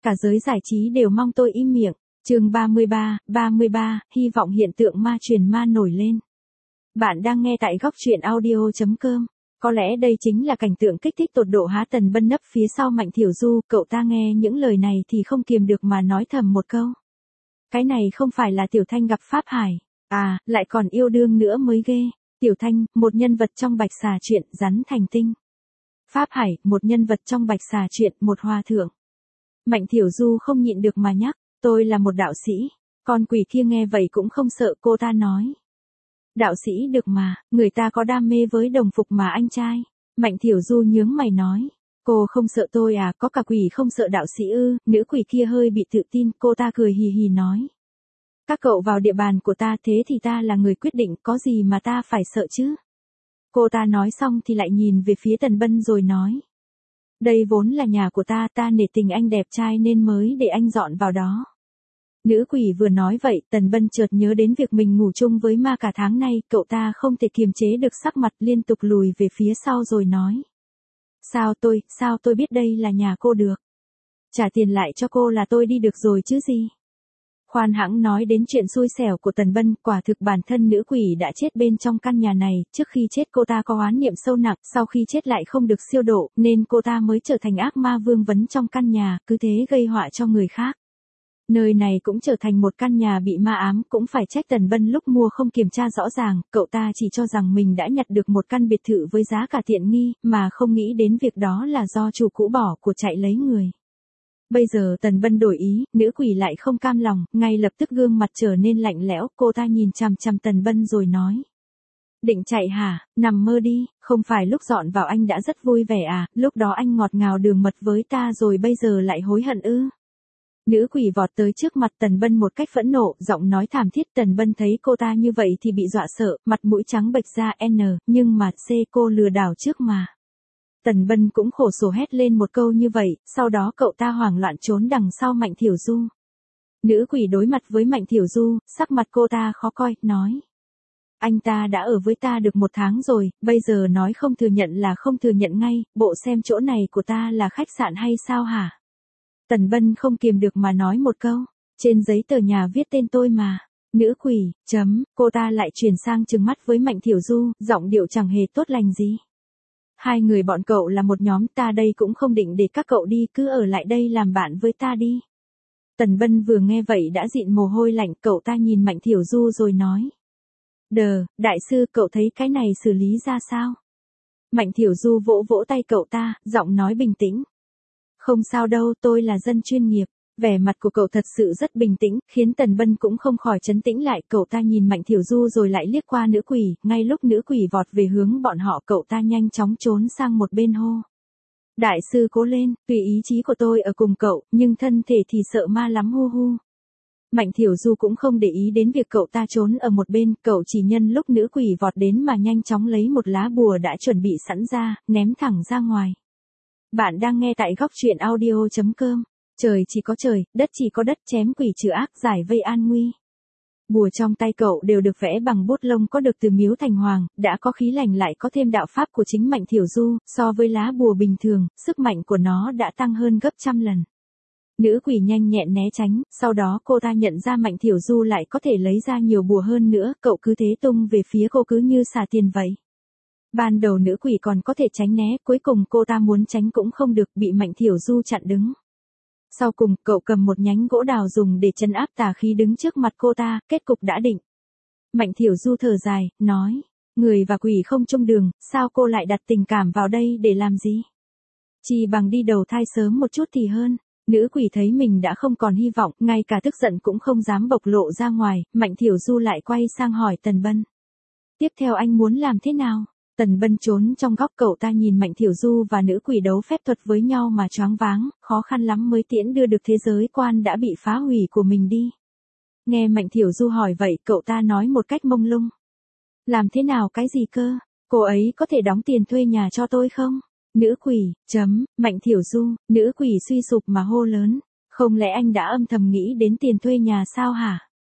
cả giới giải trí đều mong tôi im miệng. Chương 33, hy vọng hiện tượng ma truyền ma nổi lên. Bạn đang nghe tại góc truyện audio.com. Có lẽ đây chính là cảnh tượng kích thích tột độ há. Tần Bân nấp phía sau Mạnh Thiểu Du, cậu ta nghe những lời này thì không kiềm được mà nói thầm một câu. Cái này không phải là Tiểu Thanh gặp Pháp Hải, à, lại còn yêu đương nữa mới ghê. Tiểu Thanh, một nhân vật trong Bạch Xà truyện, rắn thành tinh. Pháp Hải, một nhân vật trong Bạch Xà truyện, một hòa thượng. Mạnh Thiểu Du không nhịn được mà nhắc, tôi là một đạo sĩ. Con quỷ kia nghe vậy cũng không sợ, cô ta nói. Đạo sĩ được mà, người ta có đam mê với đồng phục mà anh trai. Mạnh Thiểu Du nhướng mày nói, cô không sợ tôi à, có cả quỷ không sợ đạo sĩ ư? Nữ quỷ kia hơi bị tự tin, cô ta cười hì hì nói. Các cậu vào địa bàn của ta, thế thì ta là người quyết định, có gì mà ta phải sợ chứ? Cô ta nói xong thì lại nhìn về phía Tần Bân rồi nói. Đây vốn là nhà của ta, ta nể tình anh đẹp trai nên mới để anh dọn vào đó. Nữ quỷ vừa nói vậy, Tần Bân chợt nhớ đến việc mình ngủ chung với ma cả tháng nay, cậu ta không thể kiềm chế được sắc mặt, liên tục lùi về phía sau rồi nói. Sao tôi biết đây là nhà cô được? Trả tiền lại cho cô là tôi đi được rồi chứ gì? Khoan hãng nói đến chuyện xui xẻo của Tần Bân, quả thực bản thân nữ quỷ đã chết bên trong căn nhà này, trước khi chết cô ta có oán niệm sâu nặng, sau khi chết lại không được siêu độ, nên cô ta mới trở thành ác ma vương vấn trong căn nhà, cứ thế gây họa cho người khác. Nơi này cũng trở thành một căn nhà bị ma ám, cũng phải trách Tần Bân lúc mua không kiểm tra rõ ràng, cậu ta chỉ cho rằng mình đã nhặt được một căn biệt thự với giá cả tiện nghi, mà không nghĩ đến việc đó là do chủ cũ bỏ của chạy lấy người. Bây giờ Tần Bân đổi ý, nữ quỷ lại không cam lòng, ngay lập tức gương mặt trở nên lạnh lẽo, cô ta nhìn chằm chằm Tần Bân rồi nói. Định chạy hả, nằm mơ đi, không phải lúc dọn vào anh đã rất vui vẻ à, lúc đó anh ngọt ngào đường mật với ta rồi bây giờ lại hối hận ư? Nữ quỷ vọt tới trước mặt Tần Bân một cách phẫn nộ, giọng nói thảm thiết. Tần Bân thấy cô ta như vậy thì bị dọa sợ, mặt mũi trắng bệch ra. Nhưng mà cô lừa đảo trước mà. Tần Bân cũng khổ sở hét lên một câu như vậy, sau đó cậu ta hoảng loạn trốn đằng sau Mạnh Thiểu Du. Nữ quỷ đối mặt với Mạnh Thiểu Du, sắc mặt cô ta khó coi, nói. Anh ta đã ở với ta được 1 tháng rồi, bây giờ nói không thừa nhận là không thừa nhận ngay, bộ xem chỗ này của ta là khách sạn hay sao hả? Tần Bân không kiềm được mà nói một câu, trên giấy tờ nhà viết tên tôi mà. Nữ quỷ, cô ta lại chuyển sang trừng mắt với Mạnh Thiểu Du, giọng điệu chẳng hề tốt lành gì. Hai người bọn cậu là một nhóm, ta đây cũng không định để các cậu đi, cứ ở lại đây làm bạn với ta đi. Tần Bân vừa nghe vậy đã dịn mồ hôi lạnh, cậu ta nhìn Mạnh Thiểu Du rồi nói. Đại sư, cậu thấy cái này xử lý ra sao? Mạnh Thiểu Du vỗ vỗ tay cậu ta, giọng nói bình tĩnh. Không sao đâu, tôi là dân chuyên nghiệp. Vẻ mặt của cậu thật sự rất bình tĩnh, khiến Tần Bân cũng không khỏi trấn tĩnh lại. Cậu ta nhìn Mạnh Thiểu Du rồi lại liếc qua nữ quỷ, ngay lúc nữ quỷ vọt về hướng bọn họ, cậu ta nhanh chóng trốn sang một bên hô. Đại sư cố lên, tùy ý chí của tôi ở cùng cậu, nhưng thân thể thì sợ ma lắm hu hu. Mạnh Thiểu Du cũng không để ý đến việc cậu ta trốn ở một bên, cậu chỉ nhân lúc nữ quỷ vọt đến mà nhanh chóng lấy một lá bùa đã chuẩn bị sẵn ra, ném thẳng ra ngoài. Bạn đang nghe tại góc truyện audio.com. Trời chỉ có trời, đất chỉ có đất, chém quỷ trừ ác, giải vây an nguy. Bùa trong tay cậu đều được vẽ bằng bút lông có được từ Miếu Thành Hoàng, đã có khí lành lại có thêm đạo pháp của chính Mạnh Thiểu Du, so với lá bùa bình thường, sức mạnh của nó đã tăng hơn gấp 100 lần. Nữ quỷ nhanh nhẹn né tránh, sau đó cô ta nhận ra Mạnh Thiểu Du lại có thể lấy ra nhiều bùa hơn nữa, cậu cứ thế tung về phía cô cứ như xả tiền vậy. Ban đầu nữ quỷ còn có thể tránh né, cuối cùng cô ta muốn tránh cũng không được, bị Mạnh Thiểu Du chặn đứng. Sau cùng, cậu cầm một nhánh gỗ đào dùng để trấn áp tà khí đứng trước mặt cô ta, kết cục đã định. Mạnh Thiểu Du thở dài, nói, người và quỷ không chung đường, sao cô lại đặt tình cảm vào đây để làm gì? Chỉ bằng đi đầu thai sớm một chút thì hơn. Nữ quỷ thấy mình đã không còn hy vọng, ngay cả tức giận cũng không dám bộc lộ ra ngoài, Mạnh Thiểu Du lại quay sang hỏi Tần Bân. Tiếp theo anh muốn làm thế nào? Tần Bân trốn trong góc, cậu ta nhìn Mạnh Thiểu Du và nữ quỷ đấu phép thuật với nhau mà choáng váng, khó khăn lắm mới tiễn đưa được thế giới quan đã bị phá hủy của mình đi. Nghe Mạnh Thiểu Du hỏi vậy, cậu ta nói một cách mông lung. Làm thế nào cái gì cơ? Cô ấy có thể đóng tiền thuê nhà cho tôi không? Nữ quỷ, Mạnh Thiểu Du, nữ quỷ suy sụp mà hô lớn. Không lẽ anh đã âm thầm nghĩ đến tiền thuê nhà sao hả?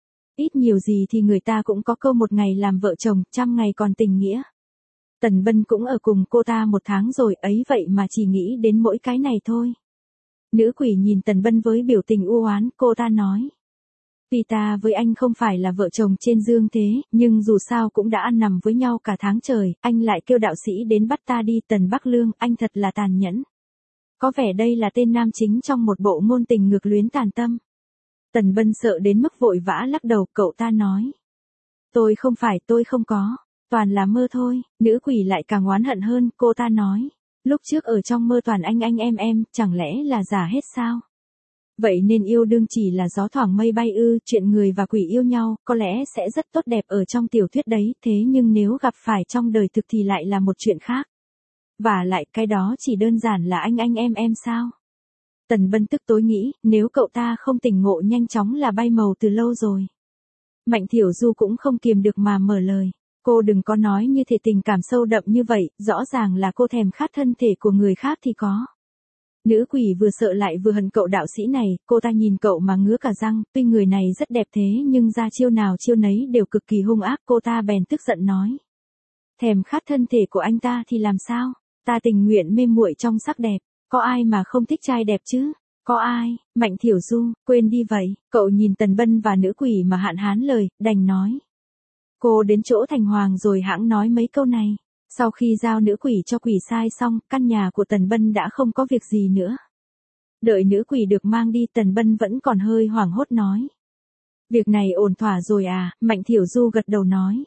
Ít nhiều gì thì người ta cũng có câu 1 ngày làm vợ chồng, 100 ngày còn tình nghĩa. Tần Bân cũng ở cùng cô ta 1 tháng rồi, ấy vậy mà chỉ nghĩ đến mỗi cái này thôi. Nữ quỷ nhìn Tần Bân với biểu tình u oán, cô ta nói. Tuy ta với anh không phải là vợ chồng trên dương thế, nhưng dù sao cũng đã ăn nằm với nhau cả tháng trời, anh lại kêu đạo sĩ đến bắt ta đi. Tần Bắc Lương, anh thật là tàn nhẫn. Có vẻ đây là tên nam chính trong một bộ ngôn tình ngược luyến tàn tâm. Tần Bân sợ đến mức vội vã lắc đầu, cậu ta nói. Tôi không có, toàn là mơ thôi. Nữ quỷ lại càng oán hận hơn, cô ta nói. Lúc trước ở trong mơ toàn anh em, chẳng lẽ là giả hết sao? Vậy nên yêu đương chỉ là gió thoảng mây bay ư? Chuyện người và quỷ yêu nhau, có lẽ sẽ rất tốt đẹp ở trong tiểu thuyết đấy, thế nhưng nếu gặp phải trong đời thực thì lại là một chuyện khác. Và lại cái đó chỉ đơn giản là anh em sao? Tần Bân tức tối nghĩ, nếu cậu ta không tỉnh ngộ nhanh chóng là bay màu từ lâu rồi. Mạnh Thiểu Du cũng không kiềm được mà mở lời. Cô đừng có nói như thể tình cảm sâu đậm như vậy, rõ ràng là cô thèm khát thân thể của người khác thì có. Nữ quỷ vừa sợ lại vừa hận cậu đạo sĩ này, cô ta nhìn cậu mà ngứa cả răng, tuy người này rất đẹp thế nhưng ra chiêu nào chiêu nấy đều cực kỳ hung ác. Cô ta bèn tức giận nói. Thèm khát thân thể của anh ta thì làm sao? Ta tình nguyện mê muội trong sắc đẹp, có ai mà không thích trai đẹp chứ? Có ai? Mạnh Thiểu Du, quên đi vậy. Cậu nhìn Tần Bân và nữ quỷ mà hạn hán lời, đành nói. Cô đến chỗ thành hoàng rồi hãng nói mấy câu này. Sau khi giao nữ quỷ cho quỷ sai xong, căn nhà của Tần Bân đã không có việc gì nữa. Đợi nữ quỷ được mang đi, Tần Bân vẫn còn hơi hoảng hốt nói. Việc này ổn thỏa rồi à? Mạnh Thiểu Du gật đầu nói.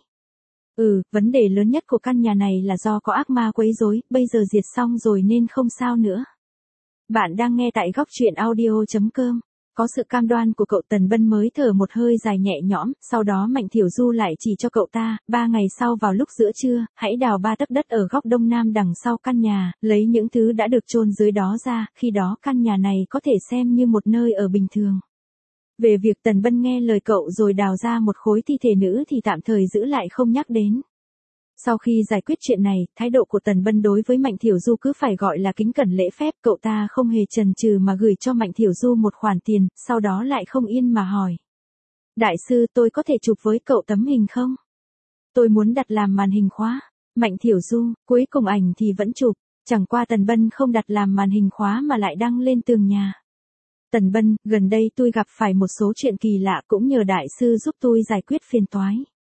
Vấn đề lớn nhất của căn nhà này là do có ác ma quấy rối, bây giờ diệt xong rồi nên không sao nữa. Bạn đang nghe tại góc truyện audio.com. Có sự cam đoan của cậu, Tần Bân mới thở một hơi dài nhẹ nhõm, sau đó Mạnh Thiểu Du lại chỉ cho cậu ta, 3 ngày sau vào lúc giữa trưa, hãy đào 3 tấc đất ở góc đông nam đằng sau căn nhà, lấy những thứ đã được chôn dưới đó ra, khi đó căn nhà này có thể xem như một nơi ở bình thường. Về việc Tần Bân nghe lời cậu rồi đào ra một khối thi thể nữ thì tạm thời giữ lại không nhắc đến. Sau khi giải quyết chuyện này, thái độ của Tần Bân đối với Mạnh Thiểu Du cứ phải gọi là kính cẩn lễ phép. Cậu ta không hề chần chừ mà gửi cho Mạnh Thiểu Du một khoản tiền, sau đó lại không yên mà hỏi. Đại sư, tôi có thể chụp với cậu tấm hình không? Tôi muốn đặt làm màn hình khóa. Mạnh Thiểu Du, cuối cùng ảnh thì vẫn chụp, chẳng qua Tần Bân không đặt làm màn hình khóa mà lại đăng lên tường nhà. Tần Bân, gần đây tôi gặp phải một số chuyện kỳ lạ, cũng nhờ đại sư giúp tôi giải quyết phiền toái.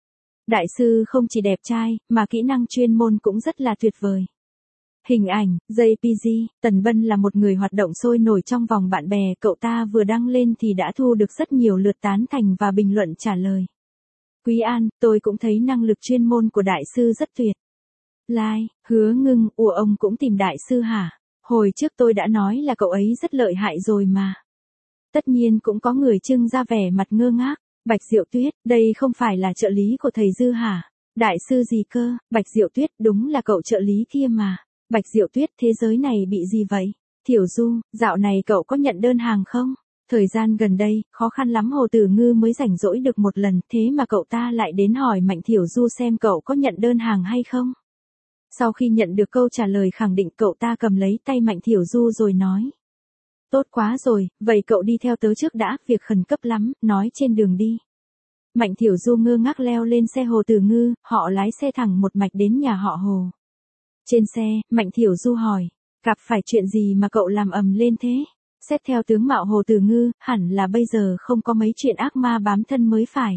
Đại sư không chỉ đẹp trai, mà kỹ năng chuyên môn cũng rất là tuyệt vời. Hình ảnh, JPG, Tần Bân là một người hoạt động sôi nổi trong vòng bạn bè, cậu ta vừa đăng lên thì đã thu được rất nhiều lượt tán thành và bình luận trả lời. Quý An, tôi cũng thấy năng lực chuyên môn của đại sư rất tuyệt. Lai, Hứa Ngưng, ông cũng tìm đại sư hả? Hồi trước tôi đã nói là cậu ấy rất lợi hại rồi mà. Tất nhiên cũng có người trưng ra vẻ mặt ngơ ngác. Bạch Diệu Tuyết, đây không phải là trợ lý của thầy Dư hả? Đại sư gì cơ? Bạch Diệu Tuyết, đúng là cậu trợ lý kia mà. Bạch Diệu Tuyết, thế giới này bị gì vậy? Thiểu Du, dạo này cậu có nhận đơn hàng không? Thời gian gần đây, khó khăn lắm Hồ Tử Ngư mới rảnh rỗi được một lần, thế mà cậu ta lại đến hỏi Mạnh Thiểu Du xem cậu có nhận đơn hàng hay không? Sau khi nhận được câu trả lời khẳng định, cậu ta cầm lấy tay Mạnh Thiểu Du rồi nói. Tốt quá rồi, vậy cậu đi theo tớ trước đã, việc khẩn cấp lắm, nói trên đường đi. Mạnh Thiểu Du ngơ ngác leo lên xe Hồ Tử Ngư, họ lái xe thẳng một mạch đến nhà họ Hồ. Trên xe, Mạnh Thiểu Du hỏi, gặp phải chuyện gì mà cậu làm ầm lên thế? Xét theo tướng mạo Hồ Tử Ngư, hẳn là bây giờ không có mấy chuyện ác ma bám thân mới phải.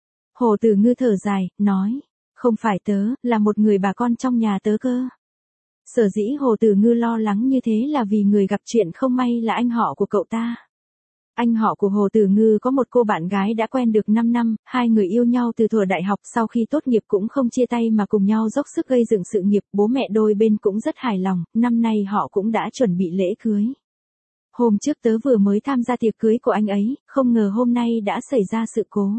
Hồ Tử Ngư thở dài, nói, không phải tớ, là một người bà con trong nhà tớ cơ. Sở dĩ Hồ Tử Ngư lo lắng như thế là vì người gặp chuyện không may là anh họ của cậu ta. Anh họ của Hồ Tử Ngư có một cô bạn gái đã quen được 5 năm, hai người yêu nhau từ thuở đại học, sau khi tốt nghiệp cũng không chia tay mà cùng nhau dốc sức gây dựng sự nghiệp, bố mẹ đôi bên cũng rất hài lòng, năm nay họ cũng đã chuẩn bị lễ cưới. Hôm trước tớ vừa mới tham gia tiệc cưới của anh ấy, không ngờ hôm nay đã xảy ra sự cố.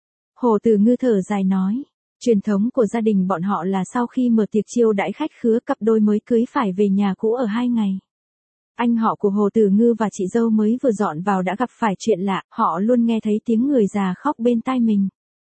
Hồ Tử Ngư thở dài nói. Truyền thống của gia đình bọn họ là sau khi mở tiệc chiêu đãi khách khứa, cặp đôi mới cưới phải về nhà cũ ở 2 ngày. Anh họ của Hồ Tử Ngư và chị dâu mới vừa dọn vào đã gặp phải chuyện lạ, họ luôn nghe thấy tiếng người già khóc bên tai mình.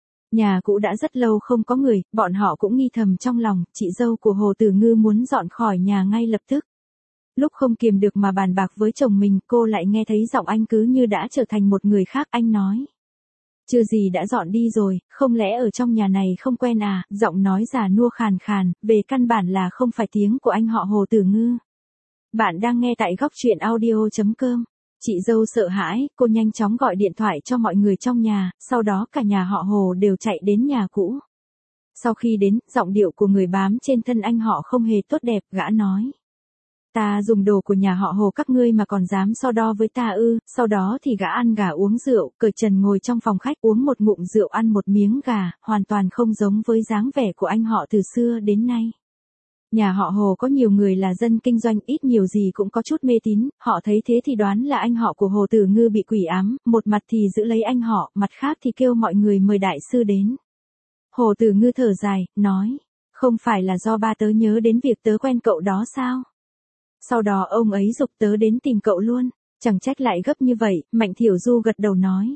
Nhà cũ đã rất lâu không có người, bọn họ cũng nghi thầm trong lòng, chị dâu của Hồ Tử Ngư muốn dọn khỏi nhà ngay lập tức. Lúc không kiềm được mà bàn bạc với chồng mình, cô lại nghe thấy giọng anh cứ như đã trở thành một người khác. Anh nói. Chưa gì đã dọn đi rồi, không lẽ ở trong nhà này không quen à? Giọng nói già nua khàn khàn, về căn bản là không phải tiếng của anh họ Hồ Tử Ngư. Bạn đang nghe tại góc truyện audio.com. Chị dâu sợ hãi, cô nhanh chóng gọi điện thoại cho mọi người trong nhà, sau đó cả nhà họ Hồ đều chạy đến nhà cũ. Sau khi đến, giọng điệu của người bám trên thân anh họ không hề tốt đẹp, gã nói. Ta dùng đồ của nhà họ Hồ các ngươi mà còn dám so đo với ta ư? Sau đó thì gã ăn gà uống rượu, cởi trần ngồi trong phòng khách uống một ngụm rượu ăn một miếng gà, hoàn toàn không giống với dáng vẻ của anh họ từ xưa đến nay. Nhà họ Hồ có nhiều người là dân kinh doanh, ít nhiều gì cũng có chút mê tín, họ thấy thế thì đoán là anh họ của Hồ Tử Ngư bị quỷ ám, một mặt thì giữ lấy anh họ, mặt khác thì kêu mọi người mời đại sư đến. Hồ Tử Ngư thở dài, nói, không phải là do ba tớ nhớ đến việc tớ quen cậu đó sao? Sau đó ông ấy giục tớ đến tìm cậu luôn, chẳng trách lại gấp như vậy, Mạnh Thiểu Du gật đầu nói.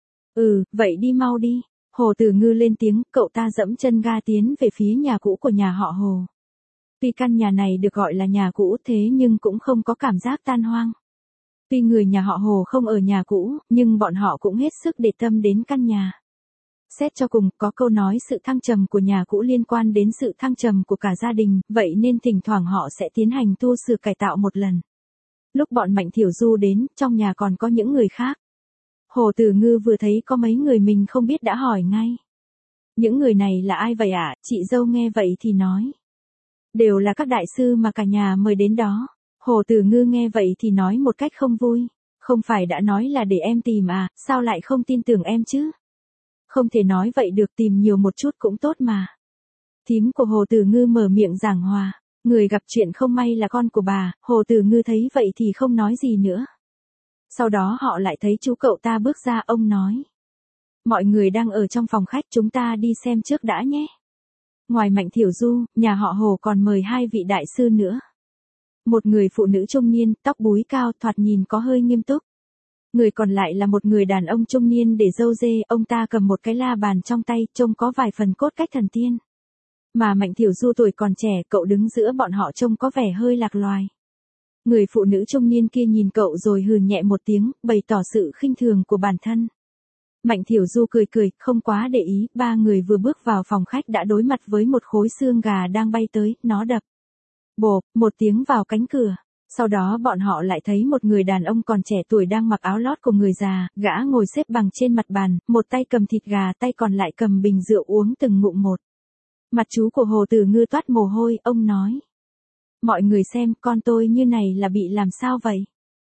Vậy đi mau đi. Hồ Tử Ngư lên tiếng, cậu ta dẫm chân ga tiến về phía nhà cũ của nhà họ Hồ. Tuy căn nhà này được gọi là nhà cũ thế nhưng cũng không có cảm giác tan hoang. Tuy người nhà họ Hồ không ở nhà cũ, nhưng bọn họ cũng hết sức để tâm đến căn nhà. Xét cho cùng, có câu nói sự thăng trầm của nhà cũ liên quan đến sự thăng trầm của cả gia đình, vậy nên thỉnh thoảng họ sẽ tiến hành tu sửa cải tạo một lần. Lúc bọn Mạnh Thiểu Du đến, trong nhà còn có những người khác. Hồ Tử Ngư vừa thấy có mấy người mình không biết đã hỏi ngay. Những người này là ai vậy ạ? Chị dâu nghe vậy thì nói. Đều là các đại sư mà cả nhà mời đến đó. Hồ Tử Ngư nghe vậy thì nói một cách không vui. Không phải đã nói là để em tìm à, sao lại không tin tưởng em chứ? Không thể nói vậy được, tìm nhiều một chút cũng tốt mà. Thím của Hồ Tử Ngư mở miệng giảng hòa. Người gặp chuyện không may là con của bà, Hồ Tử Ngư thấy vậy thì không nói gì nữa. Sau đó họ lại thấy chú cậu ta bước ra, ông nói. Mọi người đang ở trong phòng khách, chúng ta đi xem trước đã nhé. Ngoài Mạnh Thiểu Du, nhà họ Hồ còn mời hai vị đại sư nữa. Một người phụ nữ trung niên, tóc búi cao, thoạt nhìn có hơi nghiêm túc. Người còn lại là một người đàn ông trung niên để râu dê, ông ta cầm một cái la bàn trong tay, trông có vài phần cốt cách thần tiên. Mà Mạnh Thiểu Du tuổi còn trẻ, cậu đứng giữa bọn họ trông có vẻ hơi lạc loài. Người phụ nữ trung niên kia nhìn cậu rồi hừ nhẹ một tiếng, bày tỏ sự khinh thường của bản thân. Mạnh Thiểu Du cười cười, không quá để ý, ba người vừa bước vào phòng khách đã đối mặt với một khối xương gà đang bay tới, nó đập. Bộp, một tiếng vào cánh cửa. Sau đó bọn họ lại thấy một người đàn ông còn trẻ tuổi đang mặc áo lót của người già, gã ngồi xếp bằng trên mặt bàn, một tay cầm thịt gà, tay còn lại cầm bình rượu uống từng ngụm một. Mặt chú của Hồ Tử Ngư toát mồ hôi, ông nói. Mọi người xem, con tôi như này là bị làm sao vậy?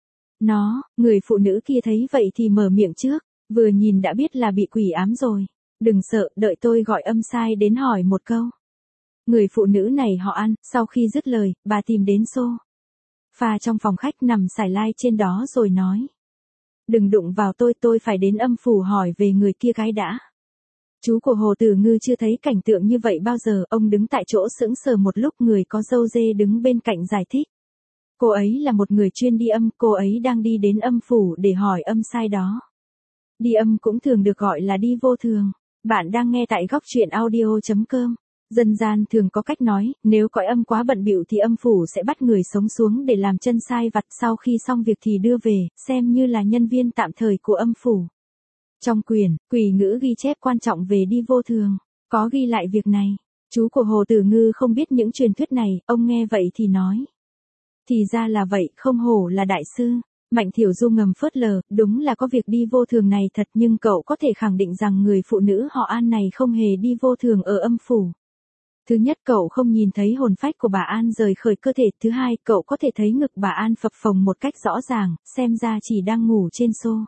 Người phụ nữ kia thấy vậy thì mở miệng trước, vừa nhìn đã biết là bị quỷ ám rồi. Đừng sợ, đợi tôi gọi âm sai đến hỏi một câu. Người phụ nữ này họ An, sau khi dứt lời, bà tìm đến sofa trong phòng khách nằm xải lai trên đó rồi nói. Đừng đụng vào tôi phải đến âm phủ hỏi về người kia cái đã. Chú của Hồ Tử Ngư chưa thấy cảnh tượng như vậy bao giờ, ông đứng tại chỗ sững sờ một lúc, người có râu dê đứng bên cạnh giải thích. Cô ấy là một người chuyên đi âm, cô ấy đang đi đến âm phủ để hỏi âm sai đó. Đi âm cũng thường được gọi là đi vô thường. Bạn đang nghe tại góc truyện audio.com. Dân gian thường có cách nói, nếu cõi âm quá bận bịu thì âm phủ sẽ bắt người sống xuống để làm chân sai vặt, sau khi xong việc thì đưa về, xem như là nhân viên tạm thời của âm phủ. Trong quyển, Quỷ ngữ ghi chép quan trọng về đi vô thường, có ghi lại việc này. Chú của Hồ Tử Ngư không biết những truyền thuyết này, ông nghe vậy thì nói. Thì ra là vậy, không hổ là đại sư. Mạnh Thiểu Du ngầm phớt lờ, đúng là có việc đi vô thường này thật, nhưng cậu có thể khẳng định rằng người phụ nữ họ An này không hề đi vô thường ở âm phủ. Thứ nhất, cậu không nhìn thấy hồn phách của bà An rời khỏi cơ thể. Thứ hai, cậu có thể thấy ngực bà An phập phồng một cách rõ ràng, xem ra chỉ đang ngủ trên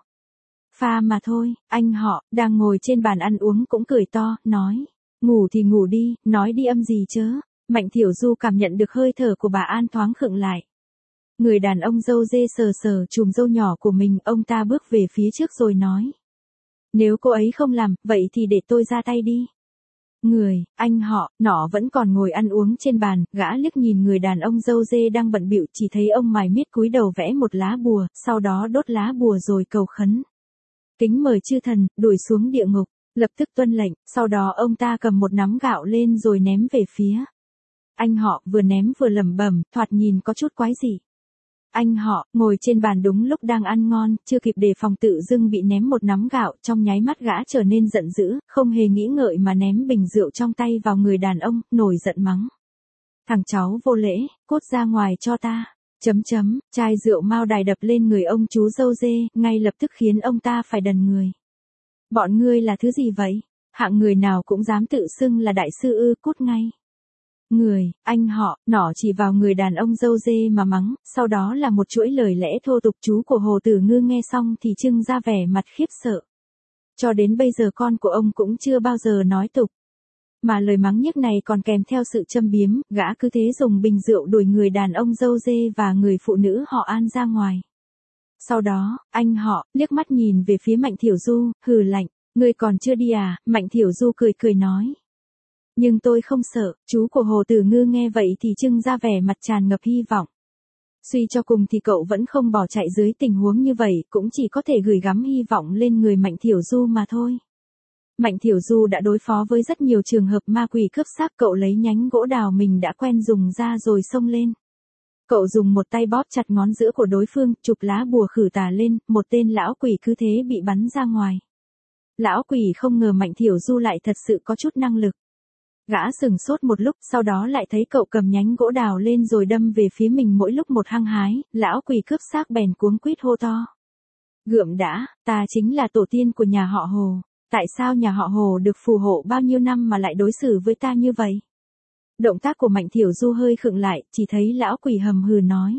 sofa mà thôi. Anh họ, đang ngồi trên bàn ăn uống cũng cười to, nói. Ngủ thì ngủ đi, nói đi âm gì chớ. Mạnh Thiểu Du cảm nhận được hơi thở của bà An thoáng khựng lại. Người đàn ông râu dê sờ sờ chùm râu nhỏ của mình, ông ta bước về phía trước rồi nói. Nếu cô ấy không làm, vậy thì để tôi ra tay đi. Anh họ, nọ vẫn còn ngồi ăn uống trên bàn, gã liếc nhìn người đàn ông râu dê đang bận bịu, chỉ thấy ông mải miết cúi đầu vẽ một lá bùa, sau đó đốt lá bùa rồi cầu khấn. Kính mời chư thần, đuổi xuống địa ngục, lập tức tuân lệnh, sau đó ông ta cầm một nắm gạo lên rồi ném về phía. Anh họ vừa ném vừa lẩm bẩm, thoạt nhìn có chút quái dị. Anh họ, ngồi trên bàn đúng lúc đang ăn ngon, chưa kịp đề phòng tự dưng bị ném một nắm gạo, trong nháy mắt gã trở nên giận dữ, không hề nghĩ ngợi mà ném bình rượu trong tay vào người đàn ông, nổi giận mắng. Thằng cháu vô lễ, cút ra ngoài cho ta. Chai rượu mao đài đập lên người ông chú dâu dê, ngay lập tức khiến ông ta phải đần người. Bọn ngươi là thứ gì vậy? Hạng người nào cũng dám tự xưng là đại sư ư, cút ngay. Người, anh họ, nỏ chỉ vào người đàn ông dâu dê mà mắng, sau đó là một chuỗi lời lẽ thô tục. Chú của Hồ Tử Ngư nghe xong thì trưng ra vẻ mặt khiếp sợ. Cho đến bây giờ con của ông cũng chưa bao giờ nói tục. Mà lời mắng nhiếc này còn kèm theo sự châm biếm, gã cứ thế dùng bình rượu đuổi người đàn ông dâu dê và người phụ nữ họ An ra ngoài. Sau đó, anh họ, liếc mắt nhìn về phía Mạnh Thiểu Du, hừ lạnh, ngươi còn chưa đi à? Mạnh Thiểu Du cười cười nói. Nhưng tôi không sợ. Chú của Hồ Tử Ngư nghe vậy thì trưng ra vẻ mặt tràn ngập hy vọng. Suy cho cùng thì cậu vẫn không bỏ chạy dưới tình huống như vậy, cũng chỉ có thể gửi gắm hy vọng lên người Mạnh Thiểu Du mà thôi. Mạnh Thiểu Du đã đối phó với rất nhiều trường hợp ma quỷ cướp xác, cậu lấy nhánh gỗ đào mình đã quen dùng ra rồi xông lên. Cậu dùng một tay bóp chặt ngón giữa của đối phương, chụp lá bùa khử tà lên, một tên lão quỷ cứ thế bị bắn ra ngoài. Lão quỷ không ngờ Mạnh Thiểu Du lại thật sự có chút năng lực. Gã sừng sốt một lúc, sau đó lại thấy cậu cầm nhánh gỗ đào lên rồi đâm về phía mình mỗi lúc một hăng hái, lão quỷ cướp xác bèn cuống quýt hô to. Gượm đã, ta chính là tổ tiên của nhà họ Hồ. Tại sao nhà họ Hồ được phù hộ bao nhiêu năm mà lại đối xử với ta như vậy? Động tác của Mạnh Thiểu Du hơi khựng lại, chỉ thấy lão quỷ hầm hừ nói.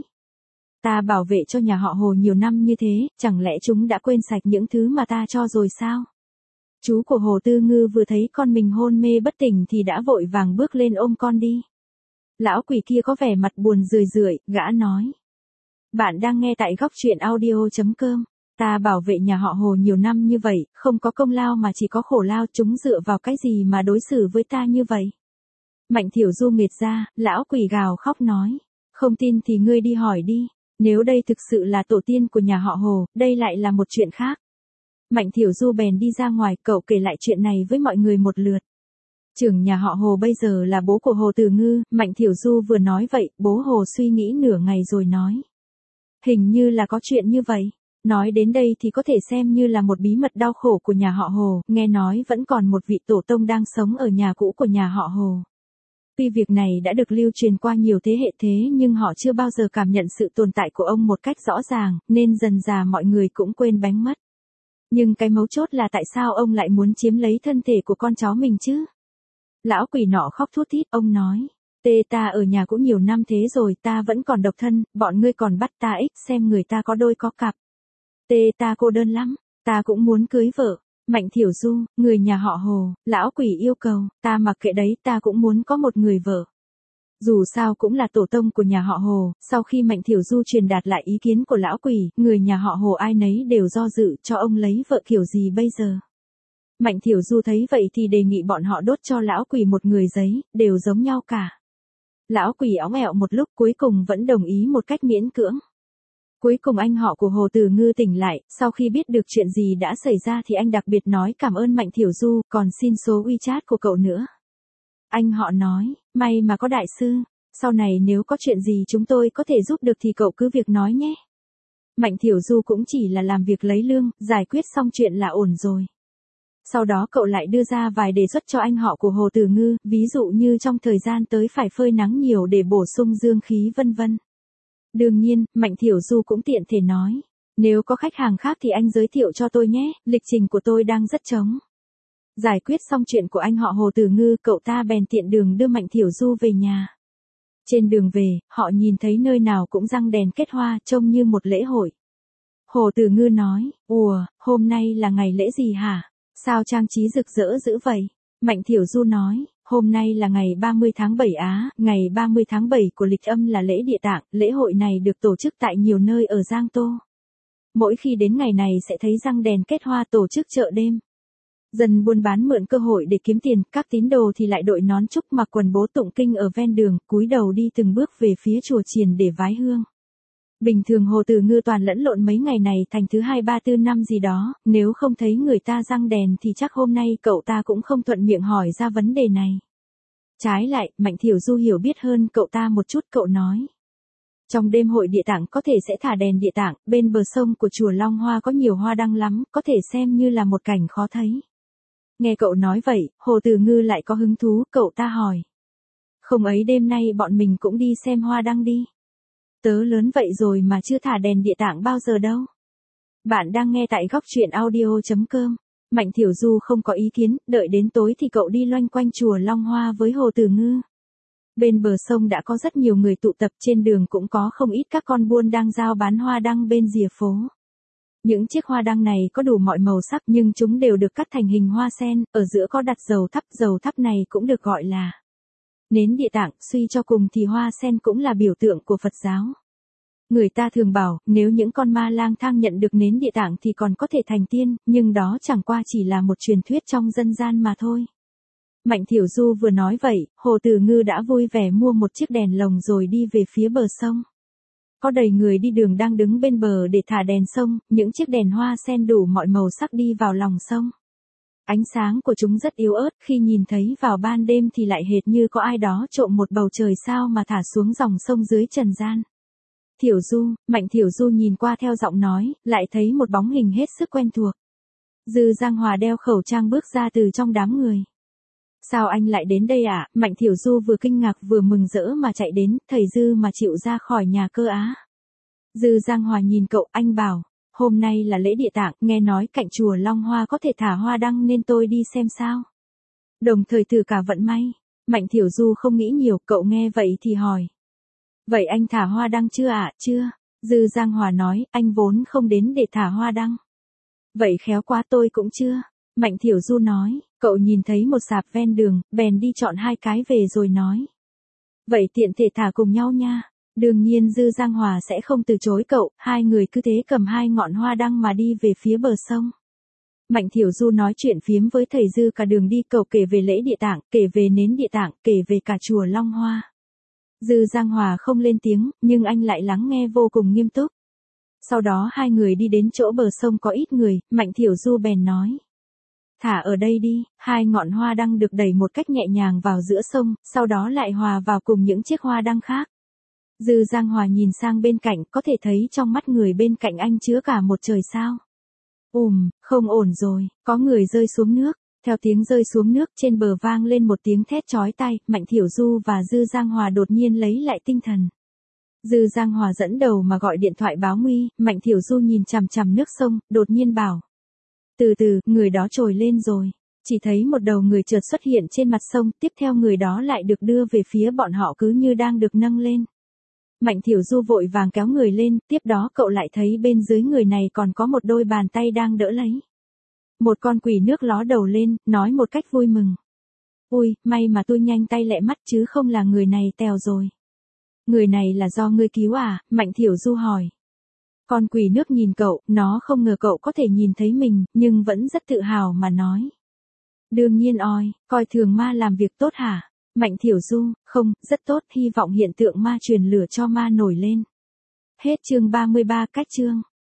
Ta bảo vệ cho nhà họ Hồ nhiều năm như thế, chẳng lẽ chúng đã quên sạch những thứ mà ta cho rồi sao? Chú của Hồ Tư Ngư vừa thấy con mình hôn mê bất tỉnh thì đã vội vàng bước lên ôm con đi. Lão quỷ kia có vẻ mặt buồn rười rượi, gã nói. Bạn đang nghe tại góc truyện audio.com. Ta bảo vệ nhà họ Hồ nhiều năm như vậy, không có công lao mà chỉ có khổ lao, chúng dựa vào cái gì mà đối xử với ta như vậy? Mạnh Thiểu Du nghiệt ra, lão quỷ gào khóc nói. Không tin thì ngươi đi hỏi đi, nếu đây thực sự là tổ tiên của nhà họ Hồ, đây lại là một chuyện khác. Mạnh Thiểu Du bèn đi ra ngoài, cậu kể lại chuyện này với mọi người một lượt. Trưởng nhà họ Hồ bây giờ là bố của Hồ Tử Ngư, Mạnh Thiểu Du vừa nói vậy, bố Hồ suy nghĩ nửa ngày rồi nói. Hình như là có chuyện như vậy. Nói đến đây thì có thể xem như là một bí mật đau khổ của nhà họ Hồ, nghe nói vẫn còn một vị tổ tông đang sống ở nhà cũ của nhà họ Hồ. Tuy việc này đã được lưu truyền qua nhiều thế hệ thế nhưng họ chưa bao giờ cảm nhận sự tồn tại của ông một cách rõ ràng, nên dần dà mọi người cũng quên bánh mất. Nhưng cái mấu chốt là tại sao ông lại muốn chiếm lấy thân thể của con cháu mình chứ? Lão quỷ nọ khóc thút thít, ông nói. Ta ở nhà cũng nhiều năm thế rồi, ta vẫn còn độc thân, bọn ngươi còn bắt ta xem người ta có đôi có cặp. Ta cô đơn lắm, ta cũng muốn cưới vợ. Mạnh Thiểu Du, người nhà họ Hồ, lão quỷ yêu cầu, ta mặc kệ đấy, ta cũng muốn có một người vợ. Dù sao cũng là tổ tông của nhà họ Hồ, sau khi Mạnh Thiểu Du truyền đạt lại ý kiến của lão quỷ, người nhà họ Hồ ai nấy đều do dự cho ông lấy vợ kiểu gì bây giờ. Mạnh Thiểu Du thấy vậy thì đề nghị bọn họ đốt cho lão quỷ một người giấy, đều giống nhau cả. Lão quỷ óng ẹo một lúc cuối cùng vẫn đồng ý một cách miễn cưỡng. Cuối cùng anh họ của Hồ Tử Ngư tỉnh lại, sau khi biết được chuyện gì đã xảy ra thì anh đặc biệt nói cảm ơn Mạnh Thiểu Du, còn xin số WeChat của cậu nữa. Anh họ nói, may mà có đại sư, sau này nếu có chuyện gì chúng tôi có thể giúp được thì cậu cứ việc nói nhé. Mạnh Thiểu Du cũng chỉ là làm việc lấy lương, giải quyết xong chuyện là ổn rồi. Sau đó cậu lại đưa ra vài đề xuất cho anh họ của Hồ Tử Ngư, ví dụ như trong thời gian tới phải phơi nắng nhiều để bổ sung dương khí vân vân. Đương nhiên, Mạnh Thiểu Du cũng tiện thể nói, nếu có khách hàng khác thì anh giới thiệu cho tôi nhé, lịch trình của tôi đang rất trống. Giải quyết xong chuyện của anh họ Hồ Tử Ngư, cậu ta bèn tiện đường đưa Mạnh Thiểu Du về nhà. Trên đường về, họ nhìn thấy nơi nào cũng răng đèn kết hoa, trông như một lễ hội. Hồ Tử Ngư nói, ủa, hôm nay là ngày lễ gì hả? Sao trang trí rực rỡ dữ vậy? Mạnh Thiểu Du nói, hôm nay là ngày 30 tháng 7 á, ngày 30 tháng 7 của lịch âm là lễ Địa Tạng, lễ hội này được tổ chức tại nhiều nơi ở Giang Tô. Mỗi khi đến ngày này sẽ thấy răng đèn kết hoa tổ chức chợ đêm. Dân buôn bán mượn cơ hội để kiếm tiền, các tín đồ thì lại đội nón trúc mặc quần bố tụng kinh ở ven đường, cúi đầu đi từng bước về phía chùa chiền để vái hương. Bình thường Hồ Tử Ngư toàn lẫn lộn mấy ngày này thành thứ 2, 3, 4 năm gì đó, nếu không thấy người ta răng đèn thì chắc hôm nay cậu ta cũng không thuận miệng hỏi ra vấn đề này. Trái lại, Mạnh Thiểu Du hiểu biết hơn cậu ta một chút, cậu nói. Trong đêm hội Địa Tạng có thể sẽ thả đèn Địa Tạng, bên bờ sông của chùa Long Hoa có nhiều hoa đăng lắm, có thể xem như là một cảnh khó thấy. Nghe cậu nói vậy, Hồ Tử Ngư lại có hứng thú, cậu ta hỏi. Không ấy đêm nay bọn mình cũng đi xem hoa đăng đi. Tớ lớn vậy rồi mà chưa thả đèn địa tạng bao giờ đâu. Bạn đang nghe tại góc truyện audio.com. Mạnh Thiểu Du không có ý kiến, đợi đến tối thì cậu đi loanh quanh chùa Long Hoa với Hồ Tử Ngư. Bên bờ sông đã có rất nhiều người tụ tập, trên đường cũng có không ít các con buôn đang giao bán hoa đăng bên rìa phố. Những chiếc hoa đăng này có đủ mọi màu sắc nhưng chúng đều được cắt thành hình hoa sen, ở giữa có đặt dầu thắp này cũng được gọi là nến địa tạng, suy cho cùng thì hoa sen cũng là biểu tượng của Phật giáo. Người ta thường bảo, nếu những con ma lang thang nhận được nến địa tạng thì còn có thể thành tiên, nhưng đó chẳng qua chỉ là một truyền thuyết trong dân gian mà thôi. Mạnh Thiểu Du vừa nói vậy, Hồ Tử Ngư đã vui vẻ mua một chiếc đèn lồng rồi đi về phía bờ sông. Có đầy người đi đường đang đứng bên bờ để thả đèn sông, những chiếc đèn hoa sen đủ mọi màu sắc đi vào lòng sông. Ánh sáng của chúng rất yếu ớt, khi nhìn thấy vào ban đêm thì lại hệt như có ai đó trộm một bầu trời sao mà thả xuống dòng sông dưới trần gian. Thiểu Du, Mạnh Thiểu Du nhìn qua theo giọng nói, lại thấy một bóng hình hết sức quen thuộc. Dư Giang Hòa đeo khẩu trang bước ra từ trong đám người. Sao anh lại đến đây ạ? Mạnh Thiểu Du vừa kinh ngạc vừa mừng rỡ mà chạy đến, thầy Dư mà chịu ra khỏi nhà cơ á. Dư Giang Hòa nhìn cậu, anh bảo, hôm nay là lễ địa tạng, nghe nói cạnh chùa Long Hoa có thể thả hoa đăng nên tôi đi xem sao. Đồng thời thử cả vận may. Mạnh Thiểu Du không nghĩ nhiều, cậu nghe vậy thì hỏi. Vậy anh thả hoa đăng chưa ạ? Chưa. Dư Giang Hòa nói, anh vốn không đến để thả hoa đăng. Vậy khéo quá, tôi cũng chưa. Mạnh Thiểu Du nói, cậu nhìn thấy một sạp ven đường, bèn đi chọn 2 cái về rồi nói. Vậy tiện thể thả cùng nhau nha. Đương nhiên Dư Giang Hòa sẽ không từ chối cậu, hai người cứ thế cầm 2 ngọn hoa đăng mà đi về phía bờ sông. Mạnh Thiểu Du nói chuyện phiếm với thầy Dư cả đường đi, cậu kể về lễ địa tạng, kể về nến địa tạng, kể về cả chùa Long Hoa. Dư Giang Hòa không lên tiếng, nhưng anh lại lắng nghe vô cùng nghiêm túc. Sau đó hai người đi đến chỗ bờ sông có ít người, Mạnh Thiểu Du bèn nói. Thả ở đây đi, 2 ngọn hoa đăng được đẩy một cách nhẹ nhàng vào giữa sông, sau đó lại hòa vào cùng những chiếc hoa đăng khác. Dư Giang Hòa nhìn sang bên cạnh, có thể thấy trong mắt người bên cạnh anh chứa cả một trời sao. Không ổn rồi, có người rơi xuống nước. Theo tiếng rơi xuống nước, trên bờ vang lên một tiếng thét chói tai, Mạnh Thiểu Du và Dư Giang Hòa đột nhiên lấy lại tinh thần. Dư Giang Hòa dẫn đầu mà gọi điện thoại báo nguy, Mạnh Thiểu Du nhìn chằm chằm nước sông, đột nhiên bảo. Từ từ, người đó trồi lên rồi. Chỉ thấy một đầu người chợt xuất hiện trên mặt sông, tiếp theo người đó lại được đưa về phía bọn họ cứ như đang được nâng lên. Mạnh Thiểu Du vội vàng kéo người lên, tiếp đó cậu lại thấy bên dưới người này còn có một đôi bàn tay đang đỡ lấy. Một con quỷ nước ló đầu lên, nói một cách vui mừng. Ui, may mà tôi nhanh tay lẹ mắt chứ không là người này tèo rồi. Người này là do ngươi cứu à? Mạnh Thiểu Du hỏi. Con quỷ nước nhìn cậu, nó không ngờ cậu có thể nhìn thấy mình, nhưng vẫn rất tự hào mà nói. Đương nhiên oi, coi thường ma làm việc tốt hả? Mạnh Thiểu Du, không, rất tốt, hy vọng hiện tượng ma truyền lửa cho ma nổi lên. Hết chương 33 cách chương.